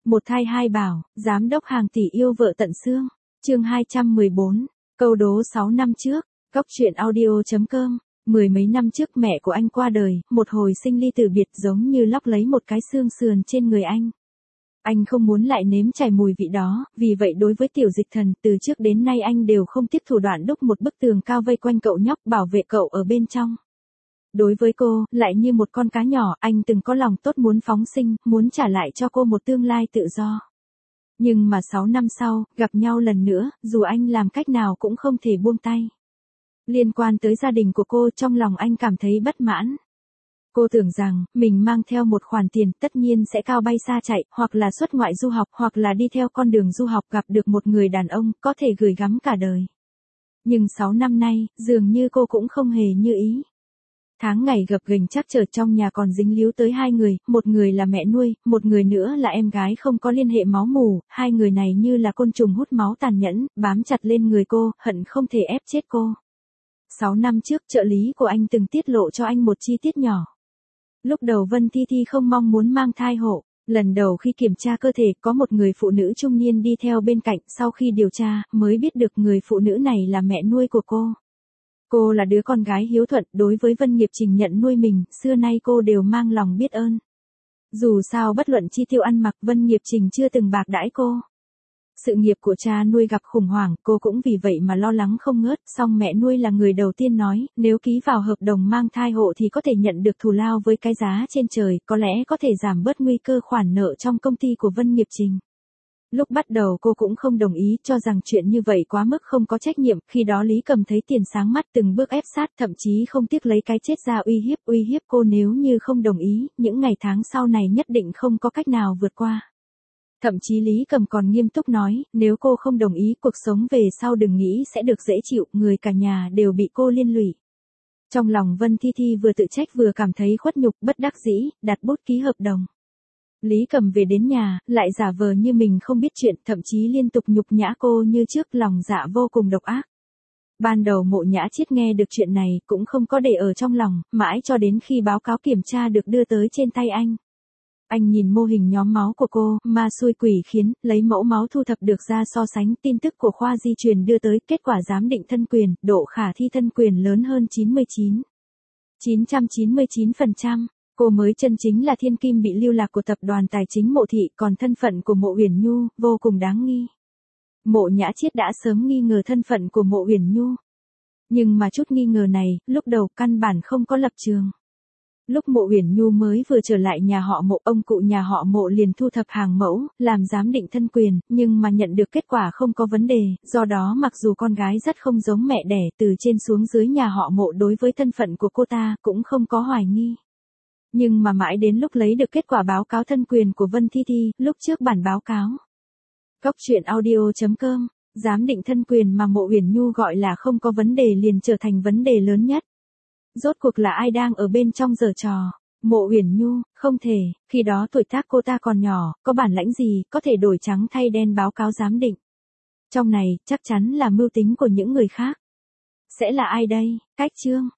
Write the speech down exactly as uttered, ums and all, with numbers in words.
Một thai hai bảo, giám đốc hàng tỷ yêu vợ tận xương. Chương hai trăm mười bốn, câu đố sáu năm trước, Cóc truyện audio chấm com. Mười mấy năm trước mẹ của anh qua đời, một hồi sinh ly tử biệt giống như lóc lấy một cái xương sườn trên người anh. Anh không muốn lại nếm trải mùi vị đó, vì vậy đối với Tiểu Dịch Thần, từ trước đến nay anh đều không tiếp thủ đoạn đúc một bức tường cao vây quanh cậu nhóc, bảo vệ cậu ở bên trong. Đối với cô, lại như một con cá nhỏ, anh từng có lòng tốt muốn phóng sinh, muốn trả lại cho cô một tương lai tự do. Nhưng mà sáu năm sau, gặp nhau lần nữa, dù anh làm cách nào cũng không thể buông tay. Liên quan tới gia đình của cô, trong lòng anh cảm thấy bất mãn. Cô tưởng rằng, mình mang theo một khoản tiền tất nhiên sẽ cao bay xa chạy, hoặc là xuất ngoại du học, hoặc là đi theo con đường du học gặp được một người đàn ông, có thể gửi gắm cả đời. Nhưng sáu năm nay, dường như cô cũng không hề như ý. Tháng ngày gập ghềnh trắc trở trong nhà còn dính líu tới hai người, một người là mẹ nuôi, một người nữa là em gái không có liên hệ máu mủ, hai người này như là côn trùng hút máu tàn nhẫn, bám chặt lên người cô, hận không thể ép chết cô. Sáu năm trước, trợ lý của anh từng tiết lộ cho anh một chi tiết nhỏ. Lúc đầu Vân Thi Thi không mong muốn mang thai hộ, lần đầu khi kiểm tra cơ thể có một người phụ nữ trung niên đi theo bên cạnh, sau khi điều tra, mới biết được người phụ nữ này là mẹ nuôi của cô. Cô là đứa con gái hiếu thuận, đối với Vân Nghiệp Trình nhận nuôi mình, xưa nay cô đều mang lòng biết ơn. Dù sao bất luận chi tiêu ăn mặc, Vân Nghiệp Trình chưa từng bạc đãi cô. Sự nghiệp của cha nuôi gặp khủng hoảng, cô cũng vì vậy mà lo lắng không ngớt, song mẹ nuôi là người đầu tiên nói, nếu ký vào hợp đồng mang thai hộ thì có thể nhận được thù lao với cái giá trên trời, có lẽ có thể giảm bớt nguy cơ khoản nợ trong công ty của Vân Nghiệp Trình. Lúc bắt đầu cô cũng không đồng ý, cho rằng chuyện như vậy quá mức không có trách nhiệm, khi đó Lý Cầm thấy tiền sáng mắt từng bước ép sát, thậm chí không tiếc lấy cái chết ra uy hiếp, uy hiếp cô nếu như không đồng ý, những ngày tháng sau này nhất định không có cách nào vượt qua. Thậm chí Lý Cầm còn nghiêm túc nói, nếu cô không đồng ý, cuộc sống về sau đừng nghĩ sẽ được dễ chịu, người cả nhà đều bị cô liên lụy. Trong lòng Vân Thi Thi vừa tự trách vừa cảm thấy khuất nhục, bất đắc dĩ, đặt bút ký hợp đồng. Lý Cầm về đến nhà, lại giả vờ như mình không biết chuyện, thậm chí liên tục nhục nhã cô như trước, lòng dạ vô cùng độc ác. Ban đầu Mộ Nhã Chiết nghe được chuyện này, cũng không có để ở trong lòng, mãi cho đến khi báo cáo kiểm tra được đưa tới trên tay anh. Anh nhìn mô hình nhóm máu của cô, ma xui quỷ khiến, lấy mẫu máu thu thập được ra so sánh, tin tức của khoa di truyền đưa tới, kết quả giám định thân quyền, độ khả thi thân quyền lớn hơn chín mươi chín phẩy chín chín chín phần trăm. Cô mới chân chính là thiên kim bị lưu lạc của tập đoàn tài chính Mộ Thị, còn thân phận của Mộ Uyển Nhu, vô cùng đáng nghi. Mộ Nhã Chiết đã sớm nghi ngờ thân phận của Mộ Uyển Nhu. Nhưng mà chút nghi ngờ này, lúc đầu căn bản không có lập trường. Lúc Mộ Uyển Nhu mới vừa trở lại nhà họ Mộ, ông cụ nhà họ Mộ liền thu thập hàng mẫu, làm giám định thân quyền, nhưng mà nhận được kết quả không có vấn đề, do đó mặc dù con gái rất không giống mẹ đẻ, từ trên xuống dưới nhà họ Mộ đối với thân phận của cô ta cũng không có hoài nghi. Nhưng mà mãi đến lúc lấy được kết quả báo cáo thân quyền của Vân Thi Thi, lúc trước bản báo cáo. Cóc truyện audio chấm com, giám định thân quyền mà Mộ Uyển Nhu gọi là không có vấn đề liền trở thành vấn đề lớn nhất. Rốt cuộc là ai đang ở bên trong giở trò? Mộ Uyển Nhu, không thể, khi đó tuổi tác cô ta còn nhỏ, có bản lãnh gì, có thể đổi trắng thay đen báo cáo giám định. Trong này, chắc chắn là mưu tính của những người khác. Sẽ là ai đây? Cách chương.